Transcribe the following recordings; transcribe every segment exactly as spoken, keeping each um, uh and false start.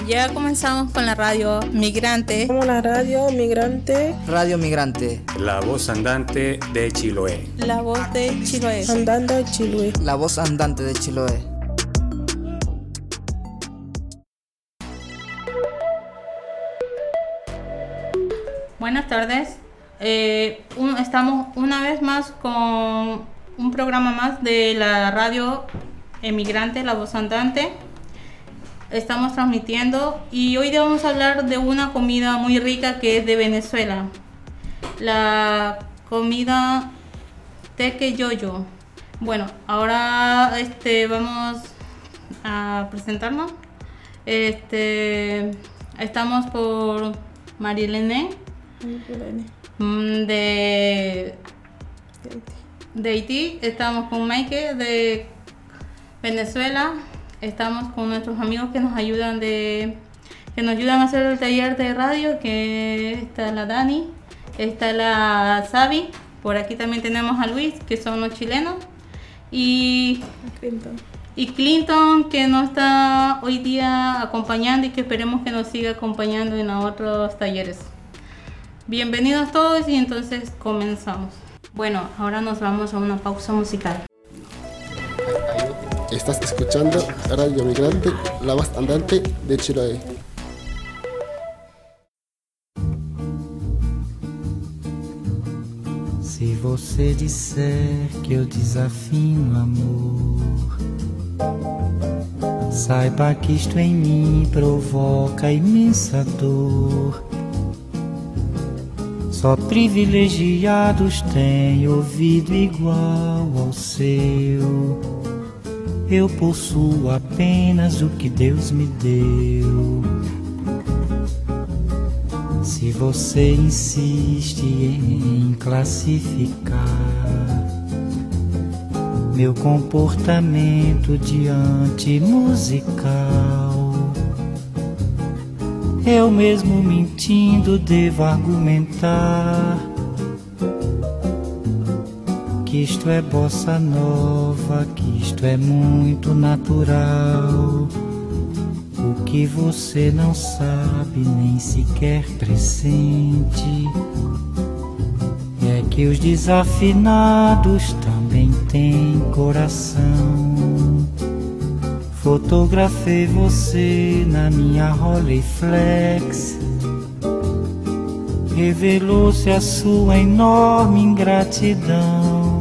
Ya comenzamos con la radio migrante. Como la radio migrante. Radio migrante. La voz andante de Chiloé. La voz de Chiloé. Andando de Chiloé. La voz andante de Chiloé. Buenas tardes. Eh, un, estamos una vez más con un programa más de la radio emigrante, La Voz Andante. Estamos transmitiendo y hoy vamos a hablar de una comida muy rica que es de Venezuela. La comida tequeyoyo. Bueno, ahora este vamos a presentarnos. Este estamos por Marilene de de Haití. Estamos con Maike de Venezuela. Estamos con nuestros amigos que nos ayudan de que nos ayudan a hacer el taller de radio, que está la Dani, está la Sabi, por aquí también tenemos a Luis, que son los chilenos, y Clinton. y Clinton, que nos está hoy día acompañando y que esperemos que nos siga acompañando en otros talleres. Bienvenidos todos y entonces comenzamos. Bueno, ahora nos vamos a una pausa musical. Estás escuchando Radio Migrante, la voz andante de Chiloé. Se você disser que eu desafino amor, saiba que isto em mim provoca imensa dor. Só privilegiados têm ouvido igual ao seu. Eu possuo apenas o que Deus me deu. Se você insiste em classificar meu comportamento diante musical, eu mesmo mentindo devo argumentar que isto é bossa nova, que isto é muito natural. O que você não sabe, nem sequer pressente, é que os desafinados também têm coração. Fotografei você na minha Rolleiflex, revelou-se a sua enorme ingratidão.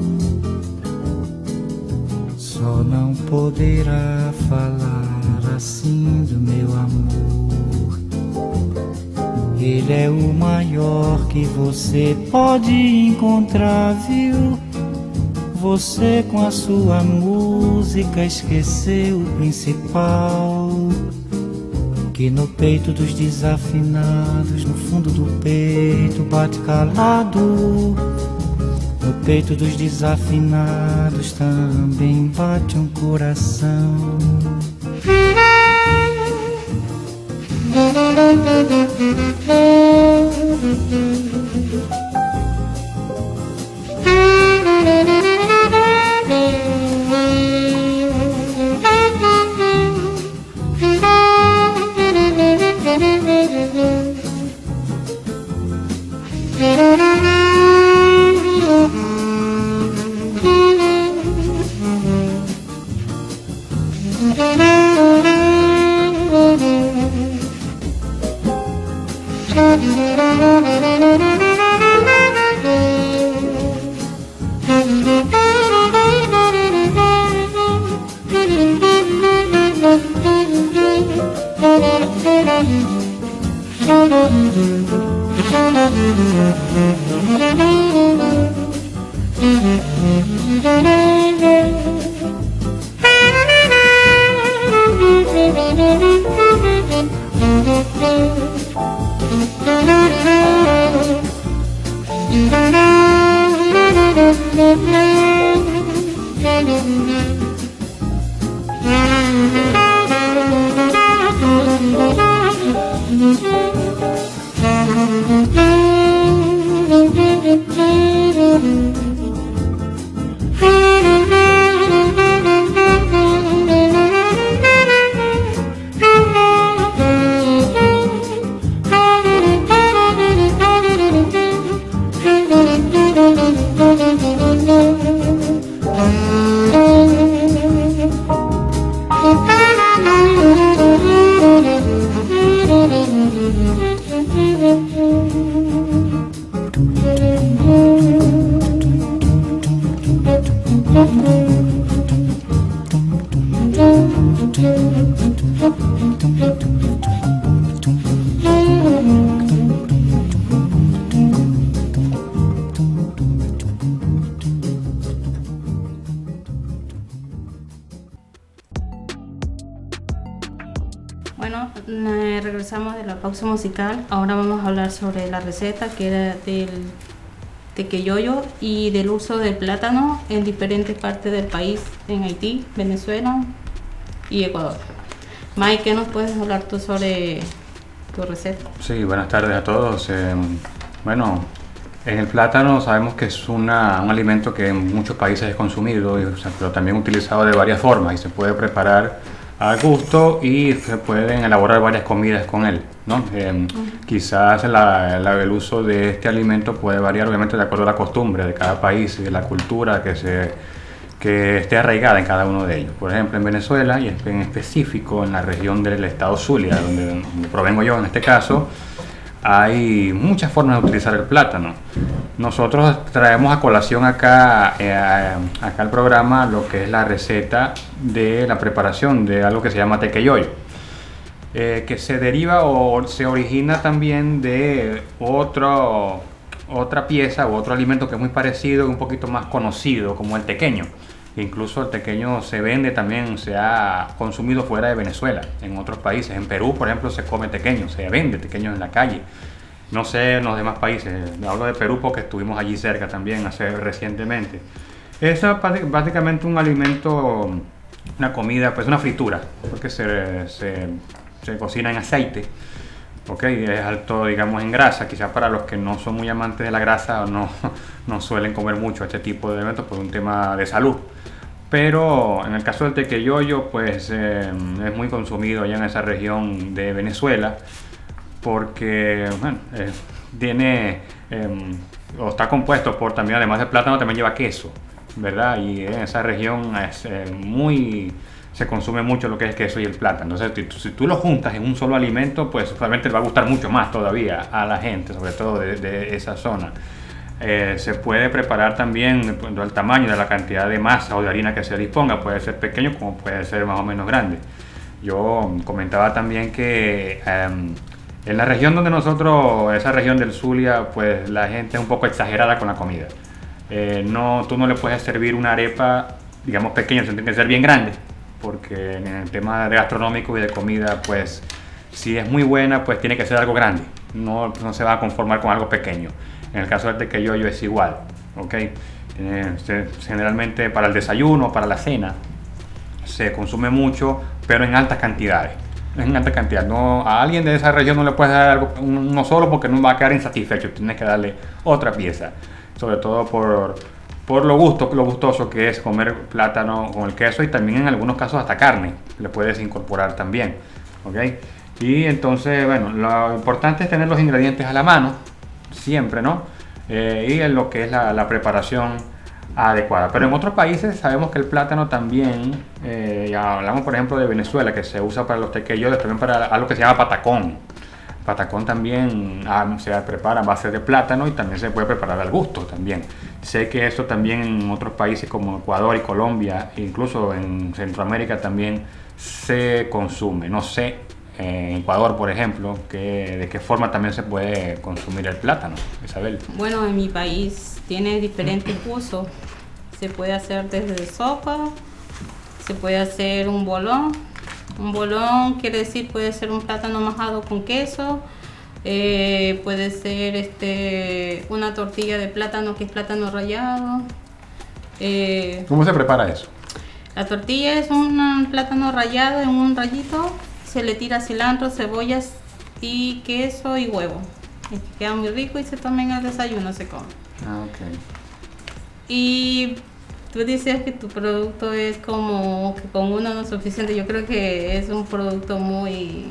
Só não poderá falar assim do meu amor. Ele é o maior que você pode encontrar, viu? Você com a sua música esqueceu o principal, que no peito dos desafinados, no fundo do peito bate calado. No peito dos desafinados também bate um coração. Bueno, eh, regresamos de la pausa musical. Ahora vamos a hablar sobre la receta que era del tequeyoyo y del uso del plátano en diferentes partes del país, en Haití, Venezuela y Ecuador. Mike, ¿qué nos puedes hablar tú sobre tu receta? Sí, buenas tardes a todos. Eh, bueno, en el plátano sabemos que es una, un alimento que en muchos países es consumido, y, o sea, pero también utilizado de varias formas y se puede preparar a gusto y se pueden elaborar varias comidas con él, ¿no? Eh, uh-huh. Quizás la, la, el uso de este alimento puede variar obviamente de acuerdo a la costumbre de cada país y de la cultura que, se, que esté arraigada en cada uno de ellos. Por ejemplo, en Venezuela y en específico en la región del estado Zulia, donde, donde provengo yo en este caso, hay muchas formas de utilizar el plátano. Nosotros traemos a colación acá, eh, acá al programa lo que es la receta de la preparación de algo que se llama tequeyoyo, eh, que se deriva o se origina también de otro, otra pieza o otro alimento que es muy parecido y un poquito más conocido como el tequeño. Incluso el tequeño se vende también, se ha consumido fuera de Venezuela, en otros países. En Perú, por ejemplo, se come tequeño, se vende tequeño en la calle. No sé en los demás países, hablo de Perú porque estuvimos allí cerca también hace recientemente. Es básicamente un alimento, una comida, pues una fritura, porque se, se, se cocina en aceite. Okay, es alto, digamos, en grasa. Quizás para los que no son muy amantes de la grasa no, no suelen comer mucho este tipo de alimentos por un tema de salud. Pero en el caso del tequeyoyo, pues eh, es muy consumido allá en esa región de Venezuela porque bueno, eh, tiene eh, o está compuesto por también, además de plátano, también lleva queso, ¿verdad? Y en esa región es eh, muy... se consume mucho lo que es el queso y el plátano. Entonces, si, si tú lo juntas en un solo alimento, pues probablemente le va a gustar mucho más todavía a la gente, sobre todo de, de esa zona. Eh, se puede preparar también dependiendo del tamaño, de la cantidad de masa o de harina que se disponga. Puede ser pequeño como puede ser más o menos grande. Yo comentaba también que eh, en la región donde nosotros, esa región del Zulia, pues la gente es un poco exagerada con la comida. Eh, no, tú no le puedes servir una arepa, digamos, pequeña, tiene que ser bien grande, porque en el tema de gastronómico y de comida, pues si es muy buena, pues tiene que ser algo grande, no, no se va a conformar con algo pequeño. En el caso del tequeyoyo es igual, ¿ok? Eh, se, generalmente para el desayuno, para la cena, se consume mucho, pero en altas cantidades. En alta cantidad. No, a alguien de esa región no le puedes dar algo, uno solo porque no va a quedar insatisfecho, tienes que darle otra pieza, sobre todo por... por lo gusto, lo gustoso que es comer plátano con el queso y también en algunos casos hasta carne le puedes incorporar también, ¿ok? Y entonces, bueno, lo importante es tener los ingredientes a la mano, siempre, ¿no? Eh, y en lo que es la, la preparación adecuada. Pero en otros países sabemos que el plátano también, eh, ya hablamos por ejemplo de Venezuela, que se usa para los tequeyoyos, también para algo que se llama patacón. Patacón también ah, se prepara a base de plátano y también se puede preparar al gusto también. Sé que eso también en otros países como Ecuador y Colombia, incluso en Centroamérica también se consume. No sé, en Ecuador por ejemplo, que, de qué forma también se puede consumir el plátano, Isabel. Bueno, en mi país tiene diferentes usos. Se puede hacer desde sopa, se puede hacer un bolón. Un bolón quiere decir puede ser un plátano majado con queso, eh, puede ser este una tortilla de plátano que es plátano rallado. Eh, ¿Cómo se prepara eso? La tortilla es un plátano rallado en un rallito, se le tira cilantro, cebollas y queso y huevo. Y queda muy rico y se toma en el desayuno, se come. Ah, ok. Y tú dices que tu producto es como que con uno no es suficiente. Yo creo que es un producto muy...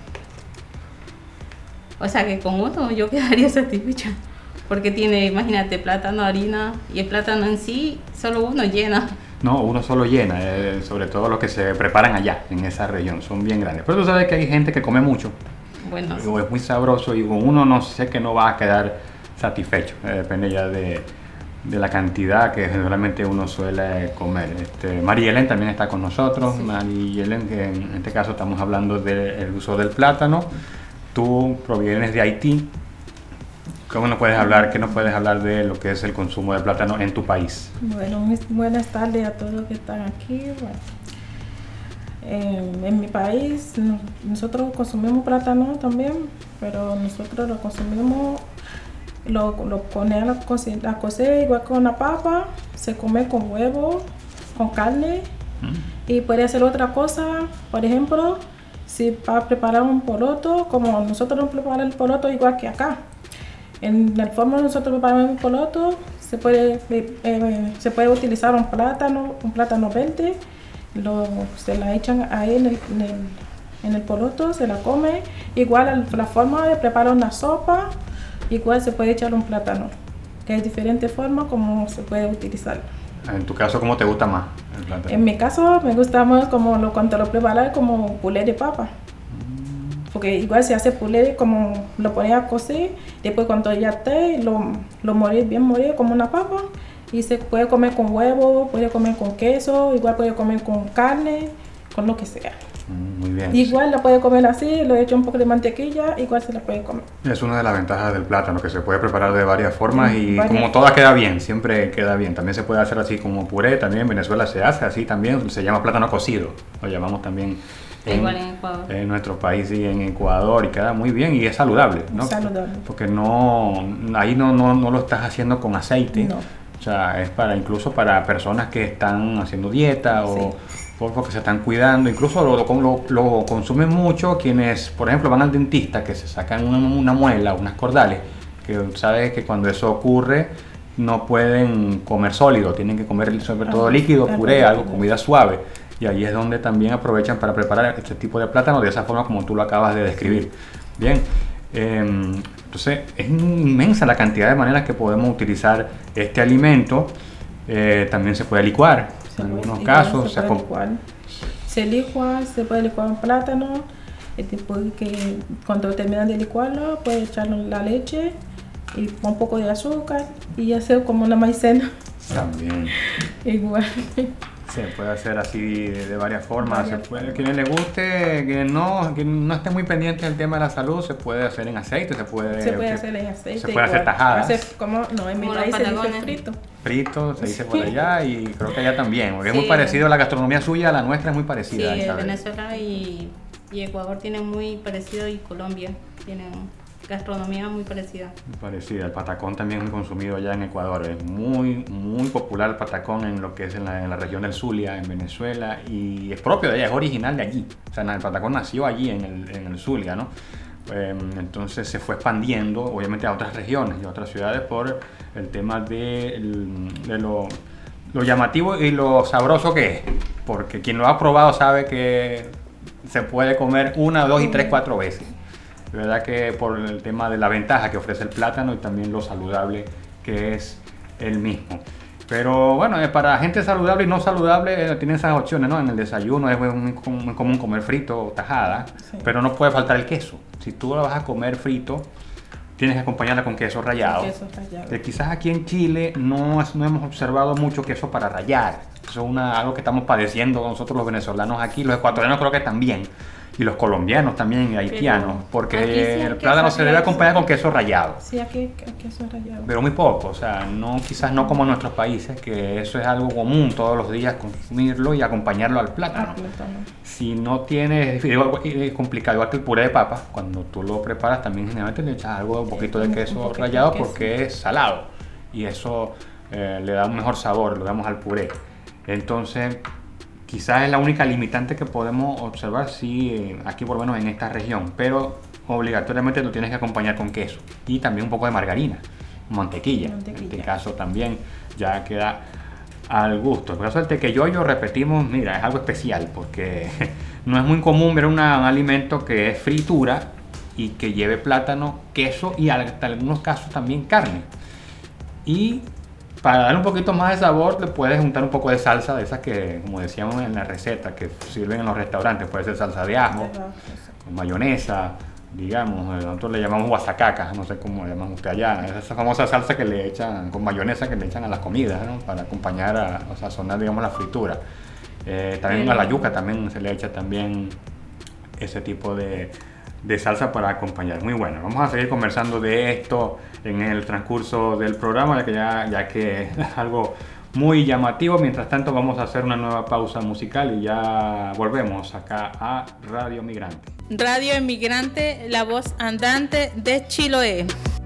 O sea, que con uno yo quedaría satisfecha. Porque tiene, imagínate, plátano, harina y el plátano en sí, solo uno llena. No, uno solo llena, eh, sobre todo los que se preparan allá, en esa región, son bien grandes. Pero tú sabes que hay gente que come mucho, Bueno, o es muy sabroso y con uno no sé que no va a quedar satisfecho, eh, depende ya de, de la cantidad que generalmente uno suele comer. Este, María Helen también está con nosotros, Sí. María Helen, que en este caso estamos hablando del uso del plátano. Tú provienes de Haití. ¿Cómo nos puedes hablar, qué nos puedes hablar de lo que es el consumo de plátano en tu país? Bueno, mis- buenas tardes a todos los que están aquí. Bueno, eh, en mi país no- nosotros consumimos plátano también, pero nosotros lo consumimos, lo, lo ponemos a la coce- a cocer igual con la papa, se come con huevo, con carne y puede hacer otra cosa, por ejemplo, si para preparar un poroto, como nosotros no preparamos el poroto igual que acá. En la forma que nosotros preparamos un poroto, se puede, eh, eh, se puede utilizar un plátano, un plátano verde, lo, se la echan ahí en el, en el, en el poroto, se la come. Igual la, la forma de preparar una sopa, igual se puede echar un plátano, que hay diferentes formas como se puede utilizar. En tu caso, ¿cómo te gusta más el plátano? En mi caso me gusta más como lo, cuando lo preparas como puré de papa. Porque igual se hace puré como lo pones a cocer, después cuando ya esté, lo, lo morir bien morir como una papa. Y se puede comer con huevo, puede comer con queso, igual puede comer con carne, con lo que sea. Mm, Muy bien. Igual la puede comer así, lo echa un poco de mantequilla, igual se la puede comer. Es una de las ventajas del plátano, que se puede preparar de varias formas y Varias. como toda queda bien, siempre queda bien. También se puede hacer así como puré, también en Venezuela se hace así también, se llama plátano cocido, lo llamamos también igual en Ecuador. en nuestro país y en Ecuador y queda muy bien y es saludable, ¿no? Saludable. Porque no, ahí no, no, no lo estás haciendo con aceite, No. o sea, es para incluso para personas que están haciendo dieta o... Sí. por- porque se están cuidando, incluso lo, lo, lo- lo consumen mucho quienes, por ejemplo, van al dentista, que se sacan una, una muela, unas cordales, que sabes que cuando eso ocurre no pueden comer sólido, tienen que comer sobre todo Ah, líquido, algo puré, algo, líquido. comida suave, y ahí es donde también aprovechan para preparar este tipo de plátano de esa forma como tú lo acabas de describir. Bien, eh, entonces es inmensa la cantidad de maneras que podemos utilizar este alimento. Eh, también se puede licuar, Se en puede- algunos igual casos se se puede acom- licuar. Se licua, se puede licuar un plátano. Y después que cuando terminan de licuarlo, puede echarle la leche y un poco de azúcar y hacer como una maicena. también. Igual. Se puede hacer así de, de varias formas. Varias Se puede, quienes le guste, quien no, quien no esté muy pendiente del tema de la salud, se puede hacer en aceite, se puede, Se puede se- hacer en aceite. se puede hacer igual. tajadas. Hacer como, no, en mi Como los país se dice patagones. frito. frito, se dice por allá y creo que allá también, porque es Sí. muy parecido, la gastronomía suya a la nuestra es muy Sí, parecida. Isabel. Venezuela y, y Ecuador tienen muy parecido y Colombia tienen gastronomía muy parecida. Muy parecida. El patacón también es muy consumido allá en Ecuador. Es muy, muy popular el patacón en lo que es en la, en la región del Zulia, en Venezuela, y es propio de allá, es original de allí. O sea, el patacón nació allí en el, en el Zulia, ¿no? Eh, entonces se fue expandiendo, obviamente, a otras regiones y a otras ciudades por el tema de, el- de lo, lo llamativo y lo sabroso que es. Porque quien lo ha probado sabe que se puede comer una, dos y tres, cuatro veces. De verdad que por el tema de la ventaja que ofrece el plátano y también lo saludable que es el mismo. Pero bueno, eh, para gente saludable y no saludable eh, tienen esas opciones, ¿no? En el desayuno es muy, com- muy común comer frito o tajada, Sí. pero no puede faltar el queso. Si tú lo vas a comer frito, tienes que acompañarla con queso rallado. Queso rallado. Eh, quizás aquí en Chile no, es- no hemos observado mucho queso para rallar. Eso es una, algo que estamos padeciendo nosotros los venezolanos aquí, los ecuatorianos creo que también, y los colombianos también, y haitianos, Pero aquí sí porque el el queso plátano se debe rallado. acompañar con queso rallado. Sí, aquí, aquí queso rallado. Pero muy poco, o sea, no, quizás no como en nuestros países, que eso es algo común todos los días consumirlo y acompañarlo al plátano. Ah, plátano. Si no tienes, igual- es complicado, igual que el puré de papa, cuando tú lo preparas también generalmente le echas algo, un poquito de un- queso un poquito rallado de queso. porque es salado y eso eh, le da un mejor sabor, lo damos al puré. Entonces, quizás es la única limitante que podemos observar, sí, eh, aquí por lo menos en esta región, pero obligatoriamente lo tienes que acompañar con queso y también un poco de margarina, mantequilla. Mantequilla. En este caso también ya queda al gusto. En el caso del tequeyoyo, repetimos, mira, es algo especial porque no es muy común ver una- un alimento que es fritura y que lleve plátano, queso y hasta en algunos casos también carne. Y para darle un poquito más de sabor, le puedes juntar un poco de salsa, de esas que, como decíamos en la receta, que sirven en los restaurantes. Puede ser salsa de ajo, con mayonesa, digamos, nosotros le llamamos guasacaca, no sé cómo le llaman usted allá, es esa famosa salsa que le echan, con mayonesa, que le echan a las comidas, ¿no? Para acompañar, a, o sazonar, digamos, la fritura. Eh, también a la yuca también se le echa también ese tipo de, de salsa para acompañar. Muy bueno. Vamos a seguir conversando de esto en el transcurso del programa, ya que, ya, ya que es algo muy llamativo. Mientras tanto, vamos a hacer una nueva pausa musical y ya volvemos acá a Radio Emigrante. Radio Emigrante, la voz andante de Chiloé.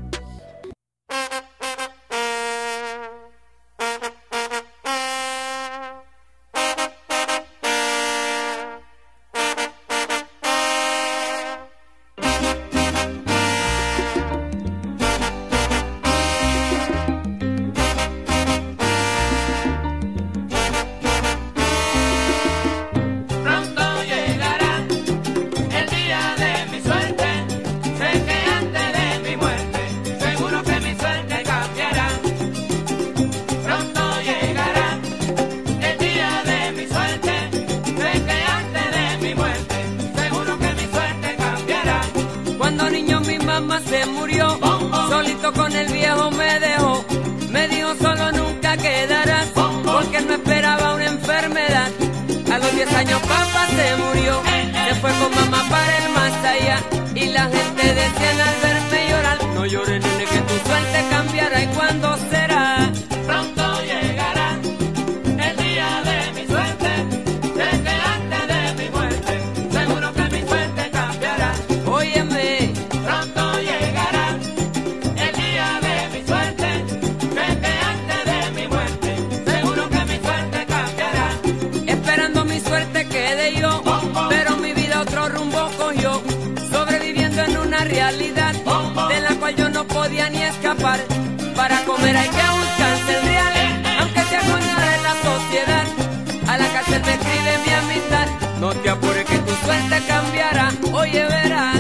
Para comer hay que buscarse el real, aunque sea con nada de la sociedad. A la cárcel me escribe mi amistad. No te apures que tu suerte cambiará. Oye, verás.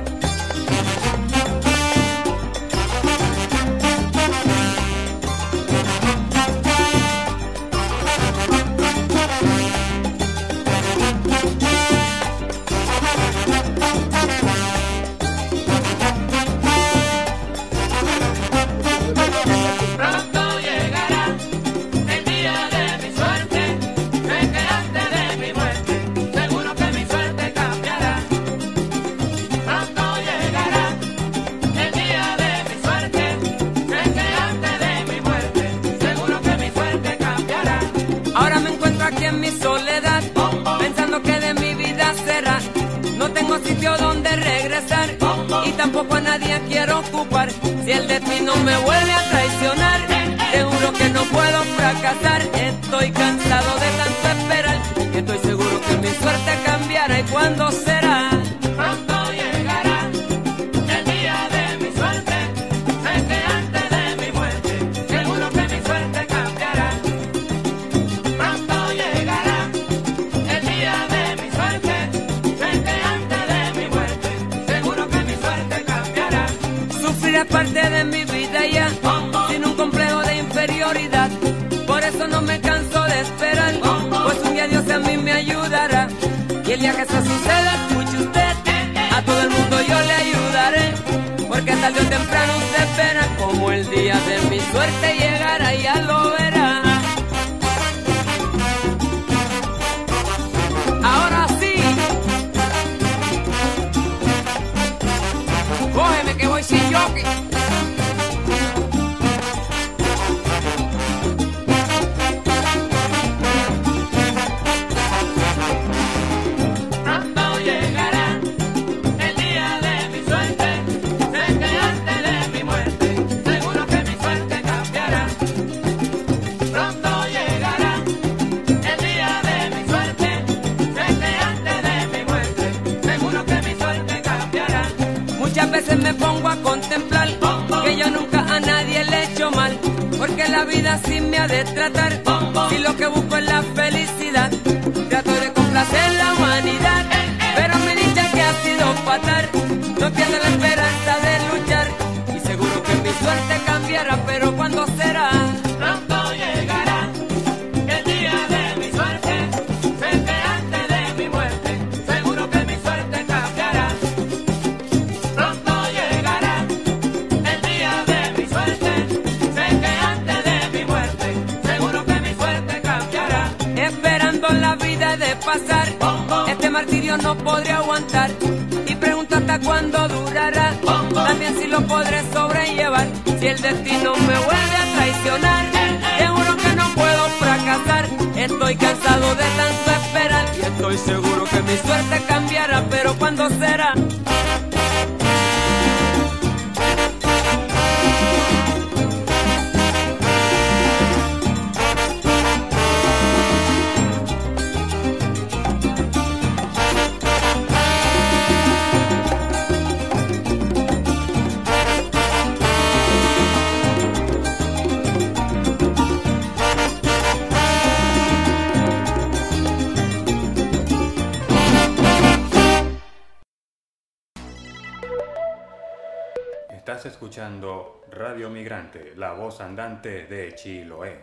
Y tampoco a nadie quiero ocupar. Si el destino me vuelve a traicionar, te juro que no puedo fracasar. Estoy cansado de tanto esperar, que estoy seguro que mi suerte cambiará. ¿Y cuándo será? Pronto llegará el día de mi suerte. Sé que antes de mi muerte, seguro que mi suerte cambiará. Pronto llegará el día de mi suerte. Sé que antes de mi muerte, seguro que mi suerte cambiará. Sufriré parte de mi vida ya, sin un complejo de inferioridad. Por eso no me canso de esperar, pues un día Dios a mí me ayudará. Y el día que eso suceda, escuche usted, a todo el mundo yo le ayudaré. Porque tarde o temprano usted verá como el día de mi suerte llegará, ya lo verá. Ahora sí, cógeme que voy sin jockey. Me pongo a contemplar que yo nunca a nadie le he hecho mal, porque la vida así me ha de tratar. Si lo que busco es la felicidad, trato de complacer la humanidad, pero me dicen que ha sido fatal. No pierdo la esperanza de luchar y seguro que mi suerte cambiará, pero ¿cuándo será? martirio no podré aguantar. Y pregunto hasta cuándo durará, también si lo podré sobrellevar. Si el destino me vuelve a traicionar, te juro que no puedo fracasar. Estoy cansado de tanto esperar y estoy seguro que mi suerte cambiará, pero ¿cuándo será? Estás escuchando Radio Migrante, la voz andante de Chiloé.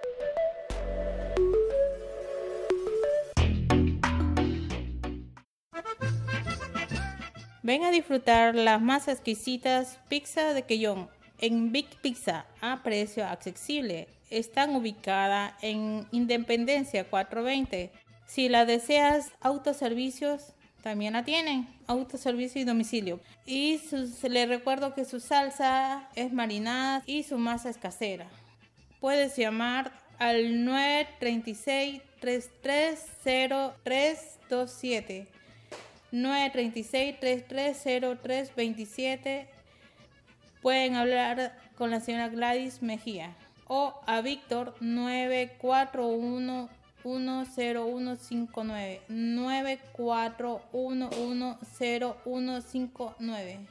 Ven a disfrutar las más exquisitas pizzas de Quellón en Big Pizza a precio accesible. Están ubicadas en Independencia cuatrocientos veinte. Si la deseas, autoservicios también la tienen, autoservicio y domicilio. Y sus, les recuerdo que su salsa es marinada y su masa es casera. Puedes llamar al nueve tres seis, tres tres cero tres dos siete. nueve tres seis, tres tres cero tres dos siete. Pueden hablar con la señora Gladys Mejía o a Víctor nueve cuatro uno uno cero uno cinco nueve nueve cuatro uno uno cero uno cinco nueve.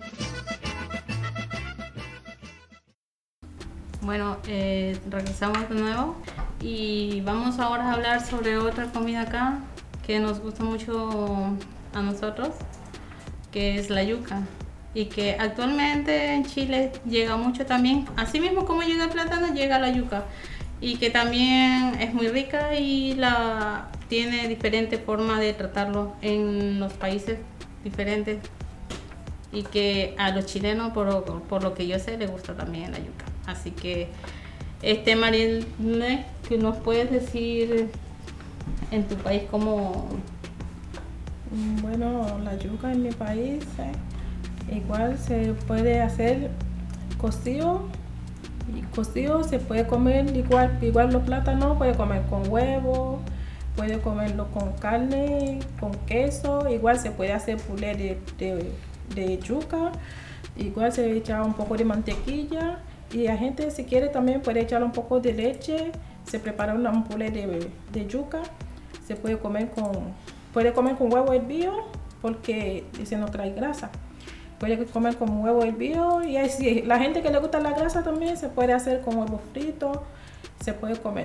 Bueno, eh, regresamos de nuevo y vamos ahora a hablar sobre otra comida acá que nos gusta mucho a nosotros, que es la yuca, y que actualmente en Chile llega mucho también, así mismo como llega el plátano, llega la yuca, y que también es muy rica y la tiene diferente forma de tratarlo en los países diferentes, y que a los chilenos, por, por lo que yo sé, les gusta también la yuca. Así que, este Marilene, ¿qué nos puedes decir en tu país cómo? Bueno, la yuca en mi país eh, igual se puede hacer cocido. Y cocido se puede comer igual, igual los plátanos, puede comer con huevo, puede comerlo con carne, con queso, igual se puede hacer puré de, de, de yuca, igual se echa un poco de mantequilla y la gente si quiere también puede echar un poco de leche, se prepara una, un puré de, de yuca, se puede comer con, puede comer con huevo hervido porque ese no trae grasa. Puede comer con huevo hervido y así, la gente que le gusta la grasa también se puede hacer con huevo frito, se puede comer.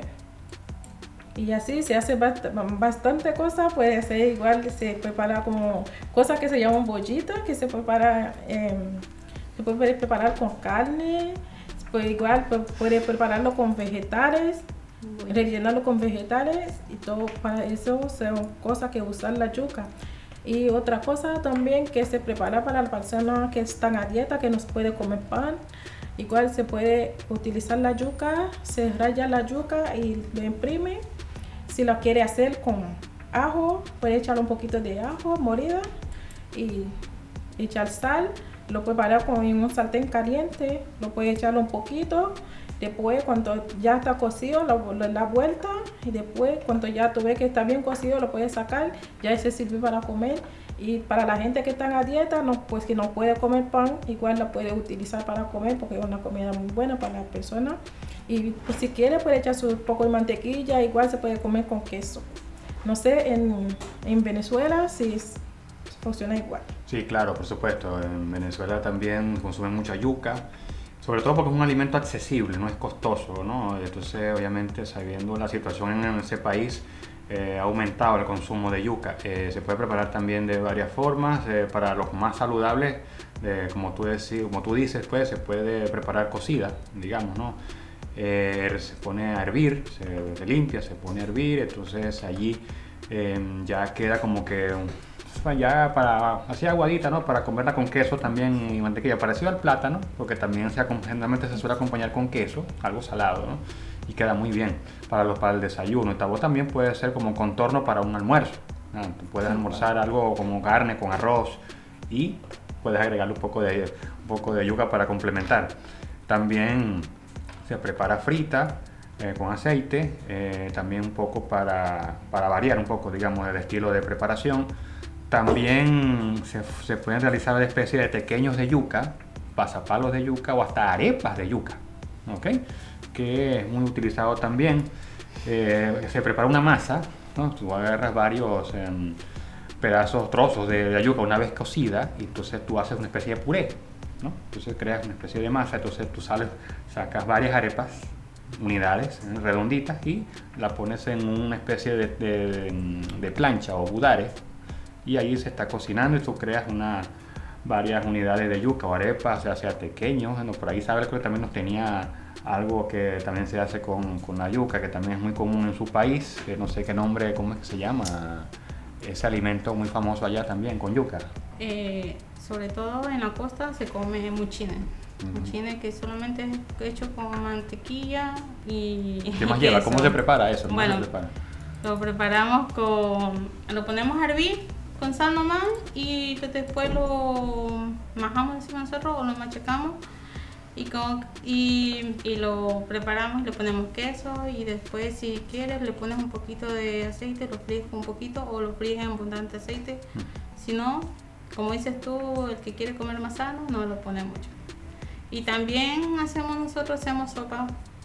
Y así se hace bast bastante cosas, puede ser igual, se prepara como cosas que se llaman bollitas, que se prepara, eh, se puede preparar con carne, se puede igual puede prepararlo con vegetales, bueno, rellenarlo con vegetales y todo. Para eso son cosas que usar la yuca. Y otra cosa también que se prepara para las personas que están a dieta, que no se puede comer pan. Igual se puede utilizar la yuca, se raya la yuca y lo imprime. Si lo quiere hacer con ajo, puede echar un poquito de ajo morida y echar sal. Lo prepara con un sartén caliente, lo puede echar un poquito. Después, cuando ya está cocido, lo, lo da vuelta y después, cuando ya tú ves que está bien cocido, lo puedes sacar. Ya ese sirve para comer. Y para la gente que está a dieta, no, pues que no puede comer pan, igual la puede utilizar para comer porque es una comida muy buena para la persona. Y pues, si quiere, puede echar un poco de mantequilla, igual se puede comer con queso. No sé, en, en Venezuela si es, funciona igual. Sí, claro, por supuesto. En Venezuela también consumen mucha yuca. Sobre todo porque es un alimento accesible, no es costoso, ¿no? Entonces, obviamente, sabiendo la situación en ese país, eh, ha aumentado el consumo de yuca. Eh, se puede preparar también de varias formas. Eh, para los más saludables, eh, como, tú decís, como tú dices, pues, se puede preparar cocida, digamos, ¿no? Eh, se pone a hervir, se, se limpia, se pone a hervir, entonces allí eh, ya queda como que ya para así aguadita, ¿no? Para comerla con queso también y mantequilla, parecido al plátano, porque también se, generalmente se suele acompañar con queso, algo salado, ¿no? Y queda muy bien para, los, para el desayuno. Y tal vez también puede ser como contorno para un almuerzo, Ah, tú puedes almorzar algo como carne con arroz y puedes agregarle un poco de, un poco de yuca para complementar. También se prepara frita eh, con aceite, eh, también un poco para, para variar un poco, digamos, el estilo de preparación. También se, se pueden realizar especies de pequeños de yuca, pasapalos de yuca o hasta arepas de yuca, ¿ok? Que es muy utilizado también. Eh, se prepara una masa, ¿no? Tú agarras varios eh, pedazos, trozos de, de yuca una vez cocida y entonces tú haces una especie de puré, ¿no? Entonces creas una especie de masa, entonces tú sales, sacas varias arepas, unidades eh, redonditas y la pones en una especie de, de, de plancha o budare y ahí se está cocinando y tú creas una, varias unidades de yuca o arepas, ya sea pequeños, bueno, por ahí sabes que también nos tenía algo que también se hace con, con la yuca, que también es muy común en su país, que no sé qué nombre, cómo es que se llama, ese alimento muy famoso allá también, con yuca. Eh, sobre todo en la costa se come muchine. Uh-huh. Muchine que solamente es hecho con mantequilla y ¿Qué más y lleva? queso. ¿Cómo se prepara eso? ¿Cómo Bueno, se prepara? lo preparamos con... Lo ponemos a hervir con sal nomás y después lo majamos encima nosotros o lo machacamos y, con, y, y lo preparamos, le ponemos queso y después si quieres le pones un poquito de aceite, lo fríes un poquito o lo fríes en abundante aceite. Mm. Si no, como dices tú, el que quiere comer más sano no lo pone mucho. Y también hacemos nosotros hacemos sopa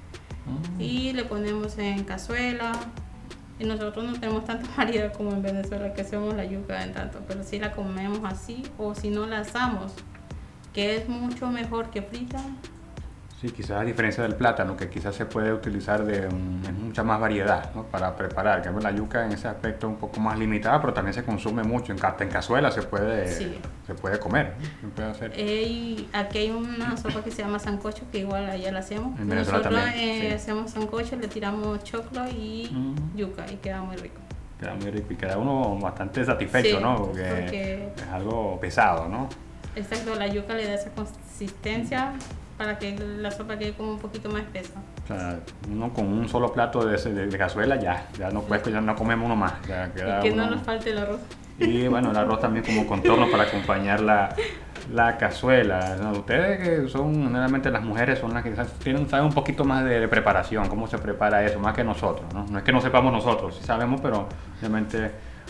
mm. y le ponemos en cazuela. Y nosotros no tenemos tanta variedad como en Venezuela que hacemos la yuca en tanto, pero sí la comemos así o si no la asamos, que es mucho mejor que frita. Sí, quizás a diferencia del plátano, que quizás se puede utilizar de um, mucha más variedad, ¿no? Para preparar. Que la yuca en ese aspecto es un poco más limitada, pero también se consume mucho. En, en cazuela se puede, sí. se puede comer. Se puede hacer. Eh, y aquí hay una sopa que se llama sancocho, que igual allá la hacemos. En Venezuela Nosotros también, eh, sí. hacemos sancocho, le tiramos choclo y mm. yuca y queda muy rico. Queda muy rico y queda uno bastante satisfecho, sí, ¿no? Porque, porque es algo pesado, ¿no? Exacto, la yuca le da esa consistencia para que la sopa quede como un poquito más espesa. O sea, uno con un solo plato de, de, de cazuela ya, ya no puedes, ya no comemos uno más. Ya queda y que uno... no nos falte el arroz. Y bueno, el arroz también como contorno para acompañar la, la cazuela. ¿No? Ustedes que son, generalmente las mujeres son las que tienen, saben un poquito más de, de preparación, cómo se prepara eso, más que nosotros, ¿no? No es que no sepamos nosotros, sí sabemos, pero obviamente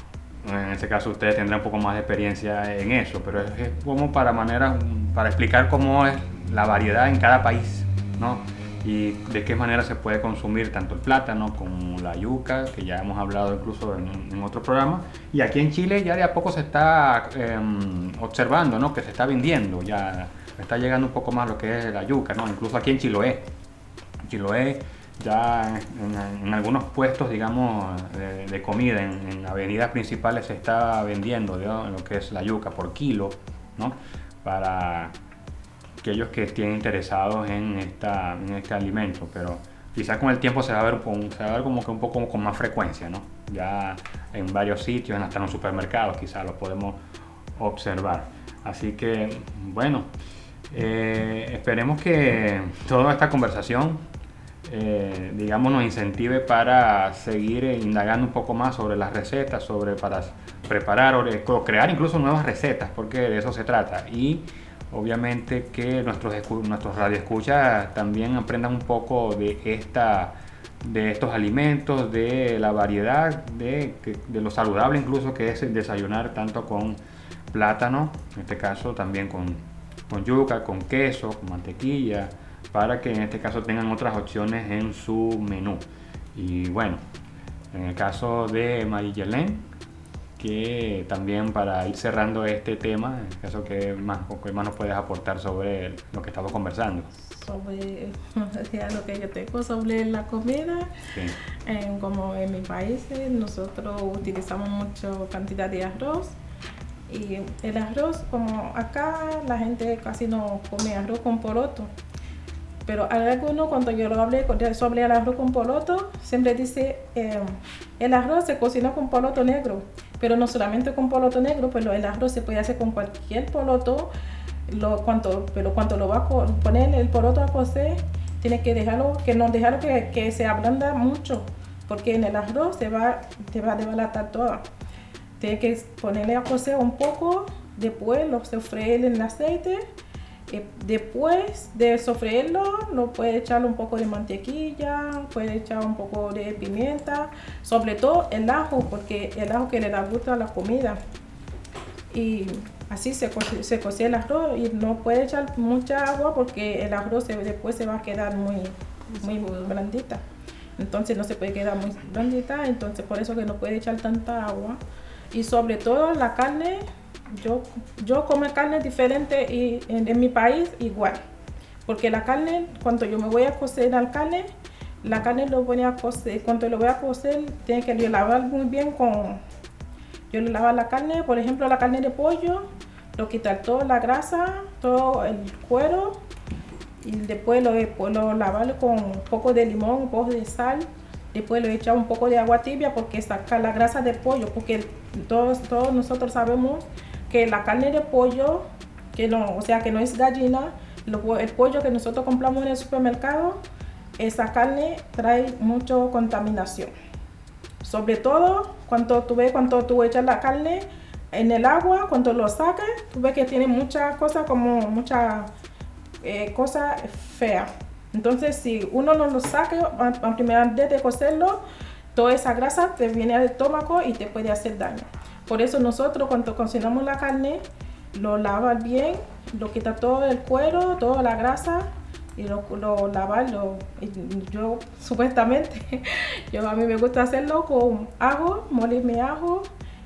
en este caso ustedes tendrán un poco más de experiencia en eso, pero es, es como para manera, para explicar cómo es la variedad en cada país, ¿no? Y de qué manera se puede consumir tanto el plátano como la yuca, que ya hemos hablado incluso en, en otro programa. Y aquí en Chile ya de a poco se está eh, observando, ¿no? Que se está vendiendo, ya está llegando un poco más lo que es la yuca, ¿no? Incluso aquí en Chiloé. En Chiloé ya en, en, en algunos puestos, digamos, de, de comida, en, en avenidas principales se está vendiendo, ¿no? Lo que es la yuca por kilo, ¿no? Para aquellos que estén interesados en, esta, en este alimento, pero quizás con el tiempo se va a ver, se va a ver como que un poco con más frecuencia, ¿no? Ya en varios sitios, hasta en los supermercados quizás lo podemos observar. Así que, bueno, eh, esperemos que toda esta conversación, eh, digamos, nos incentive para seguir indagando un poco más sobre las recetas, sobre para preparar o crear incluso nuevas recetas, porque de eso se trata. Y obviamente que nuestros, nuestros radioescuchas también aprendan un poco de, esta, de estos alimentos, de la variedad, de, de lo saludable incluso que es el desayunar tanto con plátano, en este caso también con, con yuca, con queso, con mantequilla, para que en este caso tengan otras opciones en su menú. Y bueno, en el caso de Marillen, que también para ir cerrando este tema, en el caso que más, que más nos puedes aportar sobre lo que estamos conversando. Sobre ya lo que yo tengo sobre la comida, sí. eh, como en mi país eh, nosotros utilizamos mucho cantidad de arroz y el arroz, como acá la gente casi no come arroz con poroto, pero algunos cuando yo lo hablé sobre el arroz con poroto siempre dice eh, el arroz se cocina con poroto negro. Pero no solamente con poroto negro, pues el arroz se puede hacer con cualquier poroto, lo, cuanto, pero cuando lo va a poner el poroto a cocer, tiene que dejarlo, que no dejarlo que, que se ablanda mucho, porque en el arroz se va, se va a desbaratar todo. tiene que ponerle a cocer un poco, después lo sofreír en el aceite. Eh, después de sofreírlo, lo puede echar un poco de mantequilla, puede echar un poco de pimienta, sobre todo el ajo, porque el ajo que le da gusto a la comida. Y así se, co se cocina el arroz, y no puede echar mucha agua porque el arroz se, después se va a quedar muy, muy blandita. Entonces no se puede quedar muy blandita, entonces por eso que no puede echar tanta agua. Y sobre todo la carne, yo, yo como carne diferente y en, en mi país igual. Porque la carne, cuando yo me voy a cocer la carne, la carne lo voy a cocer, cuando lo voy a cocer, tiene que lavar muy bien con... Yo le lavo la carne, por ejemplo la carne de pollo, lo quitar toda la grasa, todo el cuero, y después lo, lo lavar con un poco de limón, un poco de sal, después le echar un poco de agua tibia porque saca la grasa de pollo, porque todos, todos nosotros sabemos que la carne de pollo, que no, o sea que no es gallina, lo, el pollo que nosotros compramos en el supermercado, esa carne trae mucha contaminación. Sobre todo cuando tú ves, cuando tú echas la carne en el agua, cuando lo sacas, tú ves que tiene muchas cosas como mucha eh, cosa fea. Entonces si uno no lo saca a primera vez de cocerlo, toda esa grasa te viene al estómago y te puede hacer daño. Por eso nosotros cuando cocinamos la carne, lo lavas bien, lo quita todo el cuero, toda la grasa, y lo, lo lavar, lo, y yo supuestamente, yo a mí me gusta hacerlo con ajo, moler mi ajo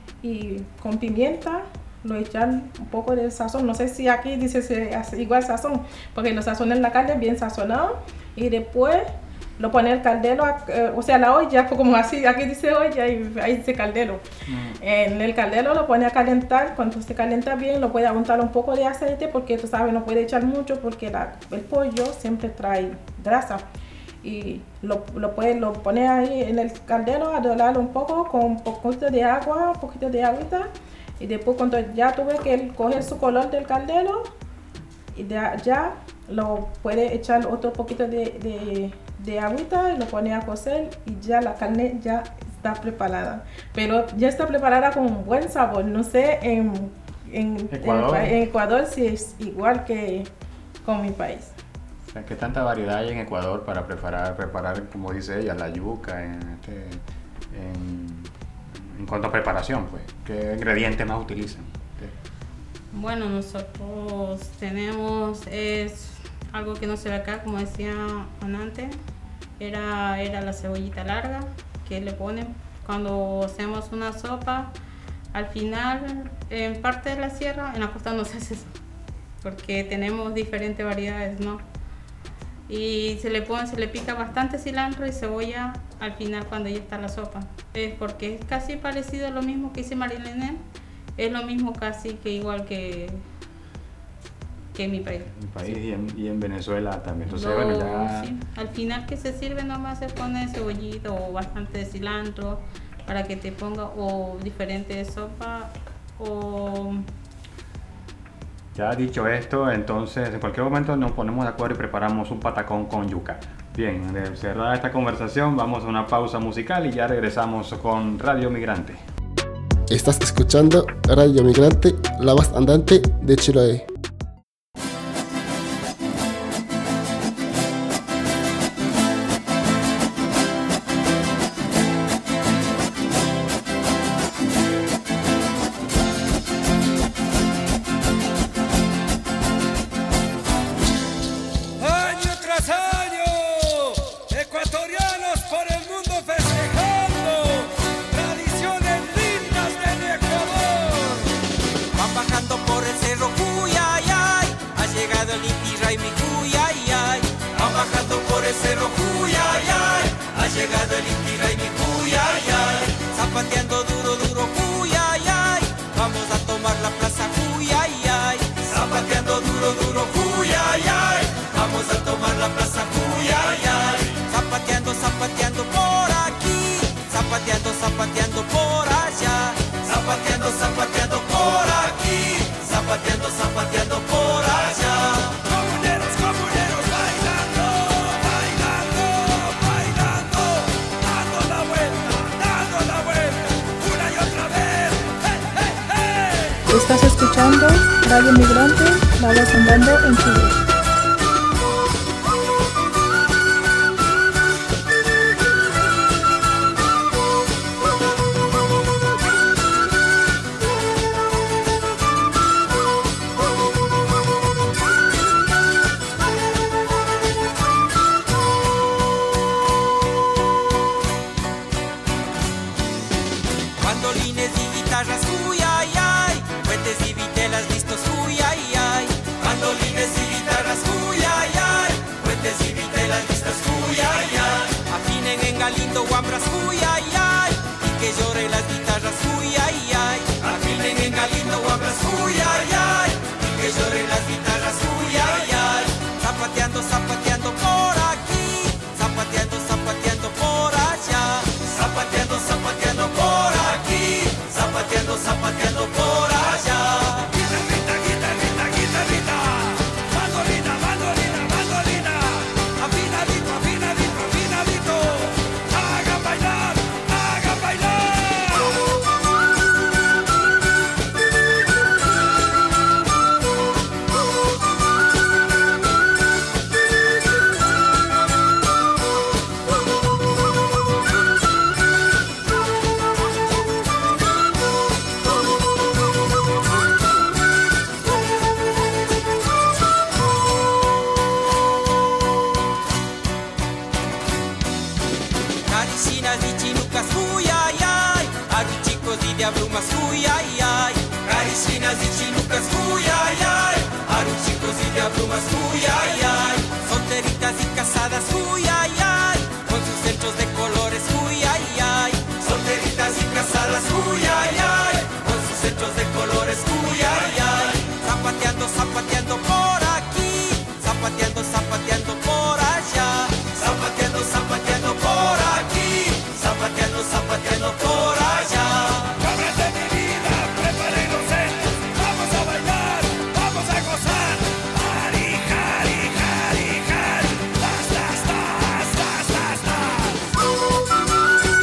y con pimienta, lo echan un poco de sazón, no sé si aquí dice igual sazón, porque lo sazonan la carne bien sazonado y después lo pone el caldero, eh, o sea la olla, como así, aquí dice olla y ahí dice caldero. Mm. En el caldero lo pone a calentar, cuando se calienta bien lo puede untar un poco de aceite porque tú sabes no puede echar mucho porque la, el pollo siempre trae grasa. Y lo, lo puede lo pone ahí en el caldero a dorarlo un poco con un poquito de agua, un poquito de agüita. Y después cuando ya tú ves que él coge su color del caldero, y de, ya lo puede echar otro poquito de, de, de agüita y lo pone a cocer y ya la carne ya está preparada. Pero ya está preparada con un buen sabor. No sé en, en, Ecuador. en, en Ecuador si es igual que con mi país. O sea, ¿qué tanta variedad hay en Ecuador para preparar, preparar como dice ella, la yuca en, este, en, en cuanto a preparación? Pues, ¿qué ingredientes más utilizan? ¿Qué? Bueno, nosotros tenemos, es algo que no se ve acá, como decía antes, era, era la cebollita larga que le ponen cuando hacemos una sopa. Al final, en parte de la sierra, en la costa no se hace eso, porque tenemos diferentes variedades, ¿no? Y se le pone, se le pica bastante cilantro y cebolla al final cuando ya está la sopa. Es porque es casi parecido a lo mismo que hice Marilene. Es lo mismo casi que igual que, que en mi país. En mi país, sí. y, en, y en Venezuela también. Entonces, Lo, bueno, ya... sí. Al final que se sirve nomás se pone cebollita o bastante de cilantro para que te ponga o diferente de sopa o... Ya dicho esto, entonces en cualquier momento nos ponemos de acuerdo y preparamos un patacón con yuca. Bien, de cerrada esta conversación, vamos a una pausa musical y ya regresamos con Radio Migrante. Estás escuchando Radio Migrante, la voz andante de Chiloé. Año tras año, ecuatorianos por el mundo festejando tradiciones lindas del Ecuador. Van bajando por el cerro Cuyayay, ha llegado el Inti Raymi Cuyayay. Van bajando por el cerro Cuyayay, ha llegado el Inti Raymi Cuyayay. Zapateando duro, duro Cuyayay, vamos a tomar la plaza Cuyayay. Zapateando duro, duro Cuyayay, vamos a tomar la plaza Cuyayay. Zapateando, zapateando por aquí, zapateando, zapateando por allá. Zapateando, zapateando por aquí, zapateando, zapateando por allá. Comuneros, comuneros, bailando, bailando, bailando, dando la vuelta, dando la vuelta, una y otra vez. escuchando Radio Migrante, la voz andando en Chile. Mandolines y guitarras, uy, ay, ay, puentes y vitelas listos, uy, ay, ay. Mandolines y guitarras, uy, ay, ay, puentes y vitelas listos, uy, ay, ay. Afinen en Galindo, guambras, uy, ay, ay, y que lloren las guitarras, uy, ay, ay. Afinen en Galindo, guambras, uy, ay, ay, y que lloren las guitarras, uy, ay, ay. Zapateando, zapateando por aquí, zapateando, zapateando por allá, zapateando, zapateando por aquí, zapateando, zapateando por allá. Guitarrita, guitarrita, guitarrita, mandolina, mandolina, mandolina, afinadito, afinadito, afinadito, hagan bailar, hagan bailar. Caricinas y chinucas, uy, ay, ay, aruchicos y diablumas, uy, ay, ay. Caricinas y chinucas, uy, ay, ay, aruchicos y diablumas, uy, ay, ay. Solteritas y casadas, uy, ay, ay, con sus centros de colores, uy, ay, ay. Solteritas y casadas, uy, ay, ay, con sus centros de colores, uy, ay, ay. Zapateando, zapateando por aquí, zapateando, zapateando por allá, zapateando, zapateando por aquí, zapateando, zapateando por allá. Cabras de mi vida, preparen los centros, vamos a bailar, vamos a gozar. Hari, hari, hari, hari, las, las, las, las, las, las.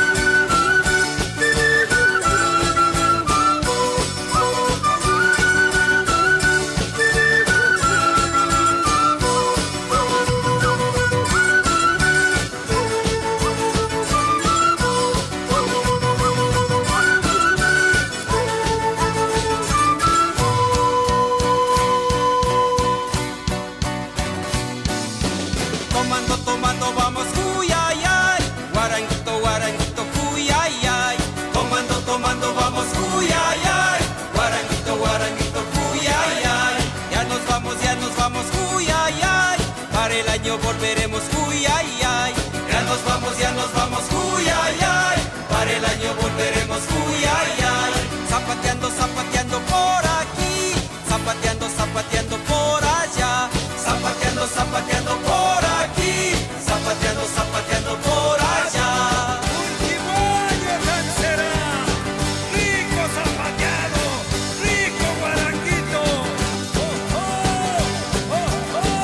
Tomando, tomando, vamos, uy, ay, ay, guaranguito, guaranguito, uy, ay, ay. Tomando, tomando, vamos, uy, ay, ay, guaranguito, guaranguito, uy, ay, ay. Ya nos vamos, ya nos vamos, uy, ay, ay, para el año volveremos, uy, ay, ay. Ya nos vamos, ya nos vamos, uy, ay, ay, para el año volveremos, uy, ay, ay. Zapateando, zapateando por aquí, zapateando, zapateando por allá, zapateando, zapateando por aquí, zapateando, zapateando por allá. Último año será rico zapateado, rico guaranguito. Oh, oh, oh, oh.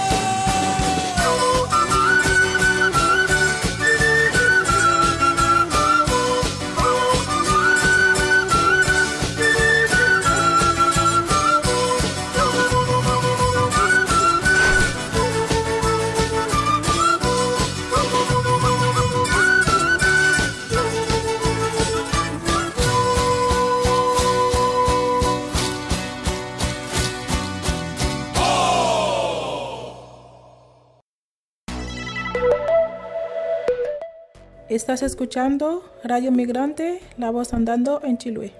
Estás escuchando Radio Migrante, la voz andando en Chiloé.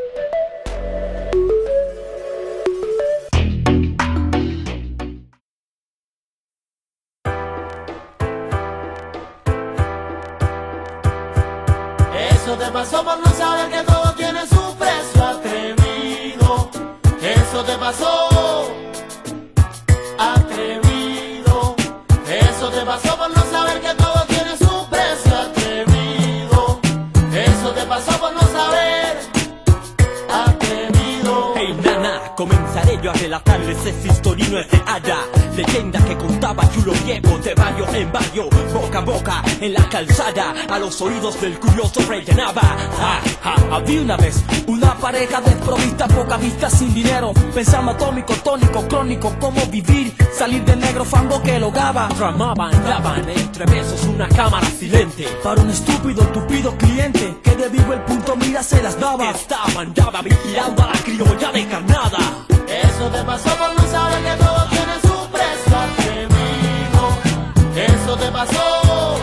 Eso te pasó por no saber que todo tiene su precio, atrevido. Eso te pasó, atrevido. Eso te pasó por no saber que todo tiene su precio, atrevido. Eso te pasó por no saber, atrevido. Hey, mañana comenzaré yo a relatarles esta historia no es de hada. Leyenda que contaba Chulo Viejo de barrio en barrio, boca a boca, en la calzada, a los oídos del curioso rellenaba. Ah, ah, había una vez una pareja desprovista, poca vista, sin dinero, pensando atómico, tónico, crónico, cómo vivir, salir del negro fango que logaba. Tramaban, daban entre besos una cámara silente para un estúpido, tupido cliente que de vivo el punto mira se las daba. Estaba, andaba vigilando a la criolla de carnada. Eso te pasó por no saber que todo tiene su precio atrevido. Eso te pasó,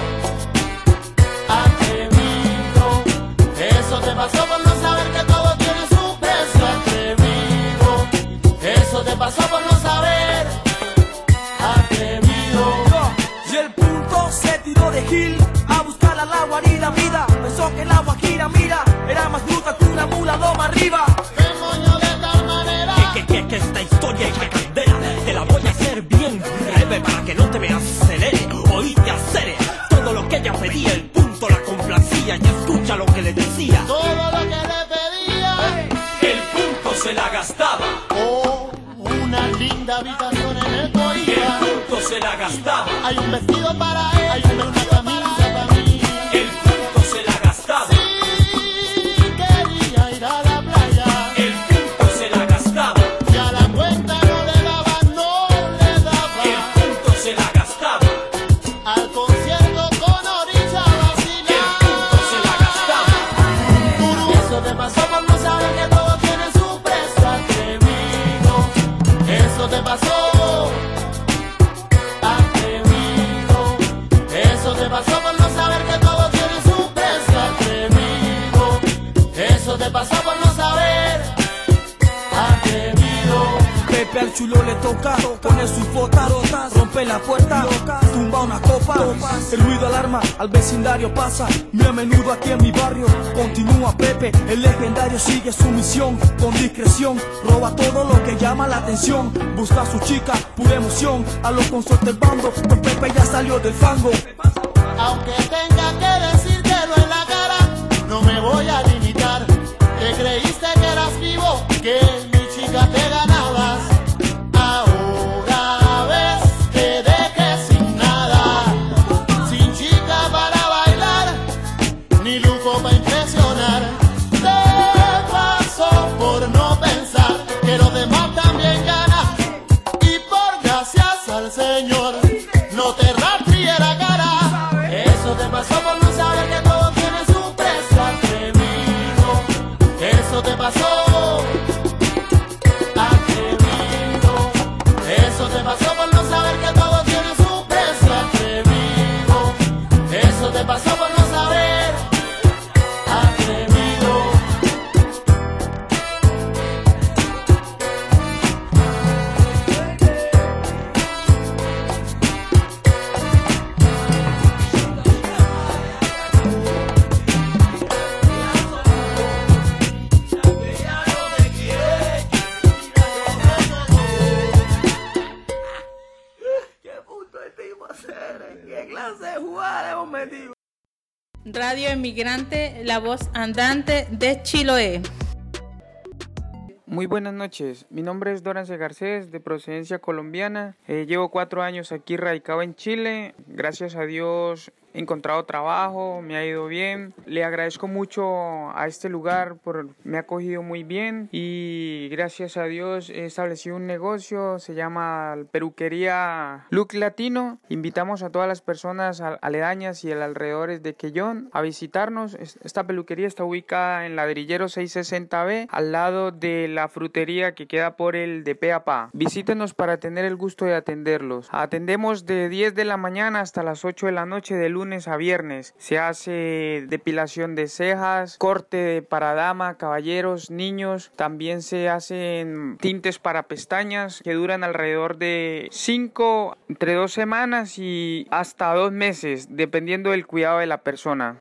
atrevido. Eso te pasó por no saber que todo tiene su precio atrevido. Eso te pasó por no saber, atrevido. Y el punto se tiró de Gil a buscar al agua y la vida. Pensó que el agua gira, mira, era más bruta que una mula loma arriba. ¿Qué coño de tal manera? Que, que, que esta historia es la candela. Te la voy a hacer bien breve para que no te me acelere. Oíste hacer todo lo que ella pedía. El punto la complacía y escucha lo que le decía. Todo lo que le pedía. El punto se la gastaba. Oh, una linda habitación en el El Coiba. punto se la gastaba. Hay un vestido para él, hay una camisa para mí. El punto se la gastaba. Sí, quería ir a la playa. El punto se la gastaba. Y a la cuenta no le daba, no le daba. El punto se la gastaba. Al concierto con Orilla vacilar. El punto se la gastaba. Eso te pasó por no saber que todo tiene su precio atrevido. Eso te pasó, atrevido. Eso te pasó por no saber que todo tiene su precio atrevido. Eso te pasó por no saber, atrevido. Pepe al chulo le toca, pone sus botas, rompe la puerta, tumba una copa, el ruido alarma, al vecindario pasa, muy a menudo aquí en mi barrio, continúa Pepe, el legendario sigue su misión, con discreción, roba todo lo que llama la atención, busca a su chica, pura emoción, a los consortes bando, pues Pepe ya salió del fango. Aunque tenga que decírtelo en la cara, no me voy a limitar. Te creíste que eras vivo, que mi chica te ganabas. Ahora ves, te dejé sin nada, sin chica para bailar, ni lujo para impresionar. Te pasó por no pensar que los demás también ganan. Y por gracias al Señor, no te rastríe la cara. Eso te pasó por no saber que todo tiene su precio atrevido. Eso te pasó, atrevido. Eso te pasó por no saber que todo tiene su precio atrevido. Eso te pasó por no saber, atrevido. Radio Emigrante, la voz andante de Chiloé. Muy buenas noches, mi nombre es Dorance Garcés, de procedencia colombiana. Eh, llevo cuatro años aquí radicado en Chile. Gracias a Dios he encontrado trabajo, me ha ido bien. Le agradezco mucho a este lugar, por, me ha acogido muy bien y gracias a Dios he establecido un negocio, se llama Peluquería Look Latino. Invitamos a todas las personas aledañas y alrededores de Quellón a visitarnos. Esta peluquería está ubicada en Ladrillero seiscientos sesenta B, al lado de la frutería que queda por el de Peapa. Visítenos para tener el gusto de atenderlos. Atendemos de diez de la mañana hasta las ocho de la noche de lunes a viernes. Se hace depilación de cejas, corte para dama, caballeros, niños. También se hacen tintes para pestañas que duran alrededor de cinco, entre dos semanas y hasta dos meses, dependiendo del cuidado de la persona.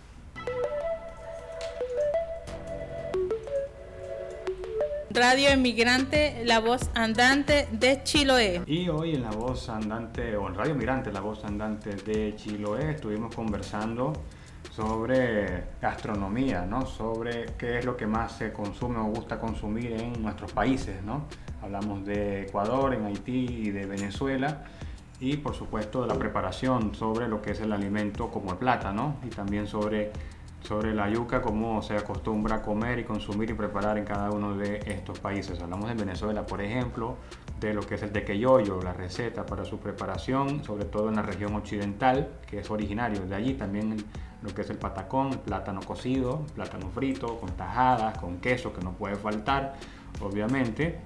Radio Emigrante, la voz andante de Chiloé. Y hoy en la voz andante, o en Radio Emigrante, la voz andante de Chiloé, estuvimos conversando sobre gastronomía, ¿no? Sobre qué es lo que más se consume o gusta consumir en nuestros países, ¿no? Hablamos de Ecuador, en Haití y de Venezuela, y por supuesto de la preparación sobre lo que es el alimento como el plátano, y también sobre, sobre la yuca, cómo se acostumbra a comer y consumir y preparar en cada uno de estos países. Hablamos de Venezuela, por ejemplo, de lo que es el tequeyoyo, la receta para su preparación, sobre todo en la región occidental, que es originario de allí. También lo que es el patacón, el plátano cocido, plátano frito, con tajadas, con queso, que no puede faltar, obviamente.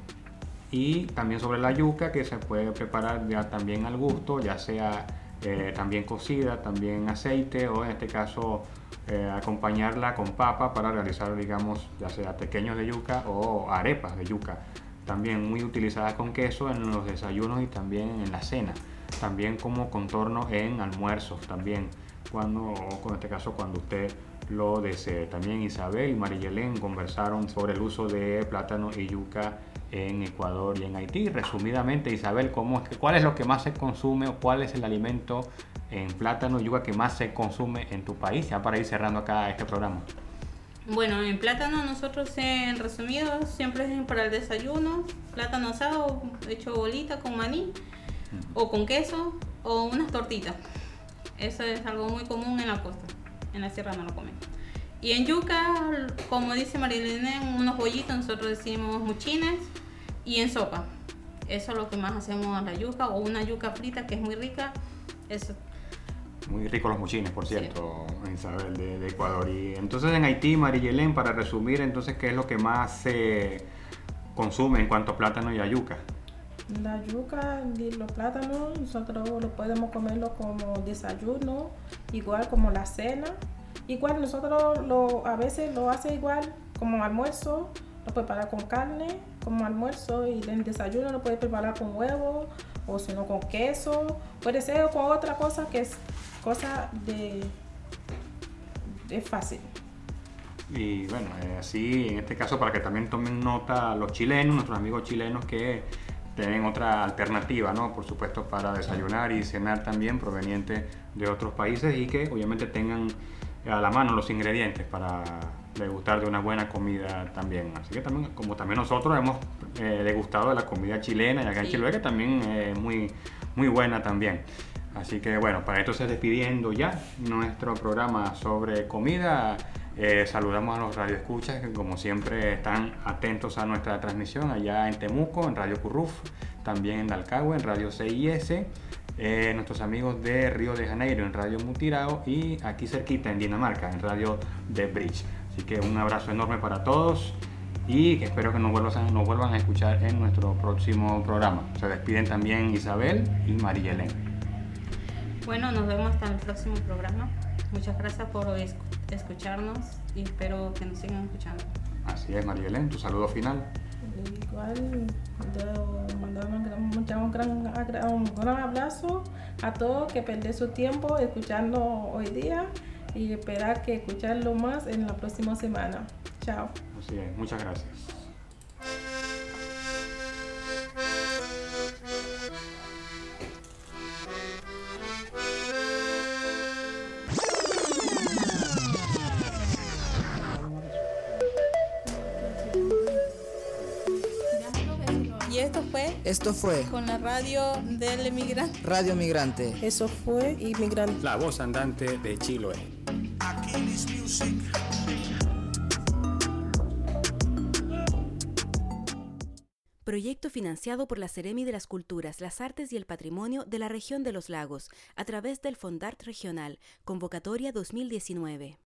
Y también sobre la yuca, que se puede preparar ya también al gusto, ya sea eh, también cocida, también aceite, o en este caso eh, acompañarla con papa para realizar, digamos, ya sea pequeños de yuca o arepas de yuca, también muy utilizadas con queso en los desayunos y también en la cena, también como contorno en almuerzos, también cuando, o en este caso cuando usted lo desee. También Isabel y Mariyelén conversaron sobre el uso de plátano y yuca en Ecuador y en Haití. Resumidamente, Isabel, ¿cómo es que, ¿cuál es lo que más se consume o cuál es el alimento en plátano y yuca que más se consume en tu país? Ya para ir cerrando acá este programa. Bueno, en plátano nosotros, en resumido, siempre es para el desayuno, plátano asado, hecho bolita con maní, mm. o con queso, o unas tortitas. Eso es algo muy común en la costa, en la sierra no lo comen. Y en yuca, como dice Marilene, unos bollitos, nosotros decimos muchines, y en sopa. Eso es lo que más hacemos en la yuca, o una yuca frita que es muy rica. Eso. Muy ricos los muchines, por cierto, sí. Isabel, de, de Ecuador. Y entonces en Haití, Mariyelén, para resumir, entonces, ¿qué es lo que más se consume en cuanto a plátano y a yuca? La yuca y los plátanos, nosotros lo podemos comerlo como desayuno, igual como la cena. Igual nosotros lo, a veces lo hace igual como almuerzo, lo prepara con carne como almuerzo, y el desayuno lo puede preparar con huevo, o si no con queso, puede ser con otra cosa que es cosa de, de fácil. Y bueno, eh, así en este caso para que también tomen nota los chilenos, nuestros amigos chilenos que tienen otra alternativa, ¿no? Por supuesto, para desayunar y cenar también, proveniente de otros países, y que obviamente tengan a la mano los ingredientes para degustar de una buena comida también. Así que también, como también nosotros hemos eh, degustado de la comida chilena y acá sí. En Chiloé, que también es eh, muy, muy buena también. Así que bueno, para esto se despidiendo ya nuestro programa sobre comida. Eh, saludamos a los radioescuchas que como siempre están atentos a nuestra transmisión allá en Temuco, en Radio Curruf, también en Dalcahue, en Radio C I S, eh, nuestros amigos de Río de Janeiro en Radio Mutirao, y aquí cerquita en Dinamarca en Radio The Bridge. Así que un abrazo enorme para todos y que espero que nos vuelvan, nos vuelvan a escuchar en nuestro próximo programa. Se despiden también Isabel y Mariyelén. Bueno, nos vemos hasta el próximo programa. Muchas gracias por escucharnos y espero que nos sigan escuchando. Así es, Mariyelén, tu saludo final. Igual, mandar un gran, un, gran, un gran abrazo a todos que perden su tiempo escuchando hoy día, y esperar que escucharlo más en la próxima semana. Chao. Así es, muchas gracias. Y esto fue Esto fue con la radio del emigrante. Radio Migrante. Eso fue Inmigrante. La voz andante de Chiloé. Aquiles Music. Proyecto financiado por la Seremi de las Culturas, las Artes y el Patrimonio de la Región de los Lagos, a través del Fondart Regional, convocatoria dos mil diecinueve.